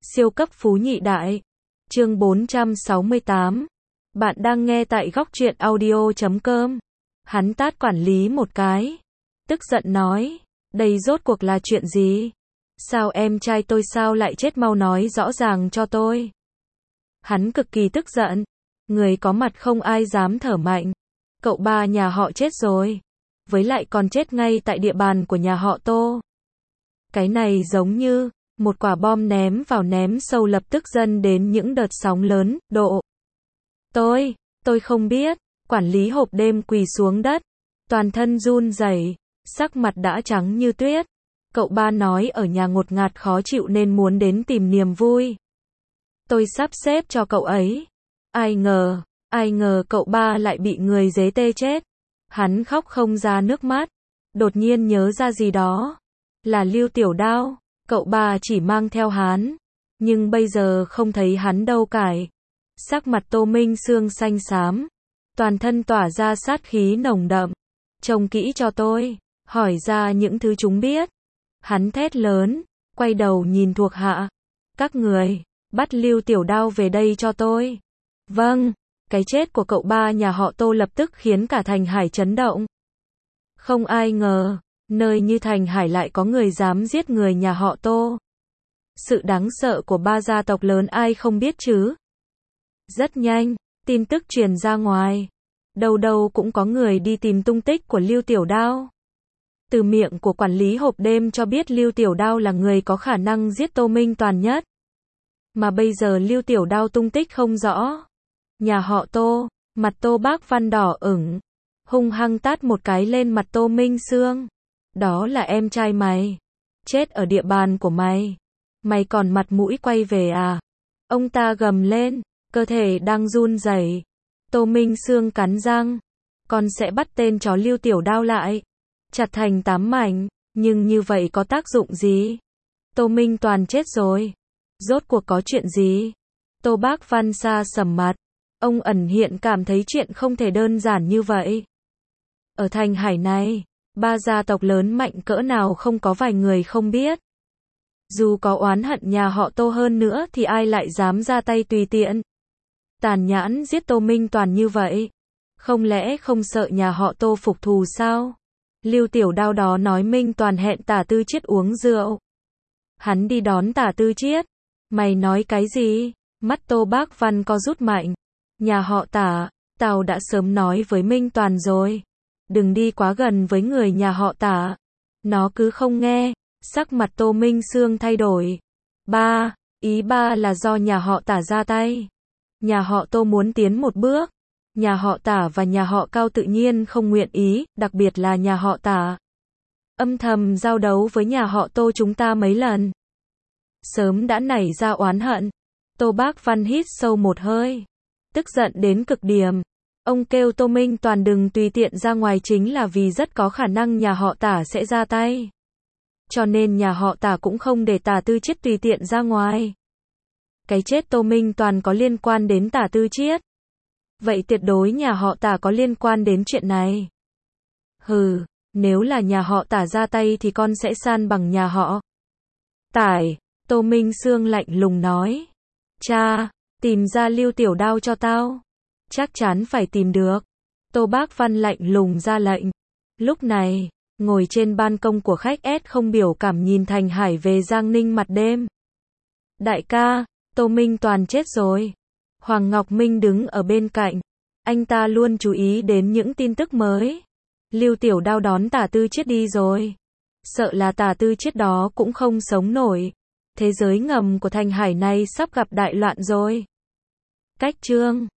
Siêu cấp phú nhị đại. Chương 468. Bạn đang nghe tại góc truyện audio.com. Hắn tát quản lý một cái. Tức giận nói, đây rốt cuộc là chuyện gì? Sao em trai tôi sao lại chết, mau nói rõ ràng cho tôi. Hắn cực kỳ tức giận. Người có mặt không ai dám thở mạnh. Cậu ba nhà họ chết rồi. Với lại còn chết ngay tại địa bàn của nhà họ Tô. Cái này giống như một quả bom ném vào ném sâu, lập tức dẫn đến những đợt sóng lớn, độ. Tôi không biết. Quản lý hộp đêm quỳ xuống đất. Toàn thân run rẩy, sắc mặt đã trắng như tuyết. Cậu ba nói ở nhà ngột ngạt khó chịu nên muốn đến tìm niềm vui. Tôi sắp xếp cho cậu ấy. Ai ngờ cậu ba lại bị người dế tê chết. Hắn khóc không ra nước mắt. Đột nhiên nhớ ra gì đó. Là Lưu Tiểu Đao. Cậu ba chỉ mang theo hắn. Nhưng bây giờ không thấy hắn đâu cải. Sắc mặt Tô Minh Sương xanh xám. Toàn thân tỏa ra sát khí nồng đậm. Trông kỹ cho tôi. Hỏi ra những thứ chúng biết. Hắn thét lớn. Quay đầu nhìn thuộc hạ. Các người, bắt Lưu Tiểu Đao về đây cho tôi. Vâng. Cái chết của cậu ba nhà họ Tô lập tức khiến cả Thành Hải chấn động. Không ai ngờ, nơi như Thành Hải lại có người dám giết người nhà họ Tô. Sự đáng sợ của ba gia tộc lớn ai không biết chứ. Rất nhanh, tin tức truyền ra ngoài. Đâu đâu cũng có người đi tìm tung tích của Lưu Tiểu Đao. Từ miệng của quản lý hộp đêm cho biết Lưu Tiểu Đao là người có khả năng giết Tô Minh Toàn nhất. Mà bây giờ Lưu Tiểu Đao tung tích không rõ. Nhà họ Tô, mặt Tô Bác Văn đỏ ửng, hung hăng tát một cái lên mặt Tô Minh Sương. Đó là em trai mày. Chết ở địa bàn của mày. Mày còn mặt mũi quay về à? Ông ta gầm lên, cơ thể đang run rẩy. Tô Minh Sương cắn răng. Con sẽ bắt tên chó Lưu Tiểu Đao lại. Chặt thành 8 mảnh. Nhưng như vậy có tác dụng gì? Tô Minh Toàn chết rồi. Rốt cuộc có chuyện gì? Tô Bác Văn xa sầm mặt. Ông ẩn hiện cảm thấy chuyện không thể đơn giản như vậy. Ở Thành Hải này, ba gia tộc lớn mạnh cỡ nào không có vài người không biết. Dù có oán hận nhà họ Tô hơn nữa thì ai lại dám ra tay tùy tiện. Tàn nhẫn giết Tô Minh Toàn như vậy. Không lẽ không sợ nhà họ Tô phục thù sao? Lưu Tiểu Đao đó nói Minh Toàn hẹn Tả Tư Chiết uống rượu. Hắn đi đón Tả Tư Chiết. Mày nói cái gì? Mắt Tô Bác Văn co rút mạnh. Nhà họ Tả, tao đã sớm nói với Minh Toàn rồi. Đừng đi quá gần với người nhà họ Tả. Nó cứ không nghe. Sắc mặt Tô Minh Sương thay đổi. Ý ba là do nhà họ Tả ra tay. Nhà họ Tô muốn tiến một bước. Nhà họ Tả và nhà họ Cao tự nhiên không nguyện ý, đặc biệt là nhà họ Tả. Âm thầm giao đấu với nhà họ Tô chúng ta mấy lần. Sớm đã nảy ra oán hận. Tô Bác Văn hít sâu một hơi. Tức giận đến cực điểm. Ông kêu Tô Minh Toàn đừng tùy tiện ra ngoài chính là vì rất có khả năng nhà họ Tả sẽ ra tay. Cho nên nhà họ Tả cũng không để Tả Tư Chiết tùy tiện ra ngoài. Cái chết Tô Minh Toàn có liên quan đến Tả Tư Chiết. Vậy tuyệt đối nhà họ Tả có liên quan đến chuyện này. Hừ, nếu là nhà họ Tả ra tay thì con sẽ san bằng nhà họ Tải. Tô Minh Sương lạnh lùng nói. Cha, tìm ra Lưu Tiểu Đao cho tao. Chắc chắn phải tìm được. Tô Bác Văn lạnh lùng ra lệnh. Lúc này, ngồi trên ban công của khách S không biểu cảm nhìn Thành Hải về Giang Ninh mặt đêm. Đại ca, Tô Minh Toàn chết rồi. Hoàng Ngọc Minh đứng ở bên cạnh. Anh ta luôn chú ý đến những tin tức mới. Lưu Tiểu Đao đón Tả Tư Chiết đi rồi. Sợ là Tả Tư Chiết đó cũng không sống nổi. Thế giới ngầm của Thành Hải này sắp gặp đại loạn rồi. Cách chương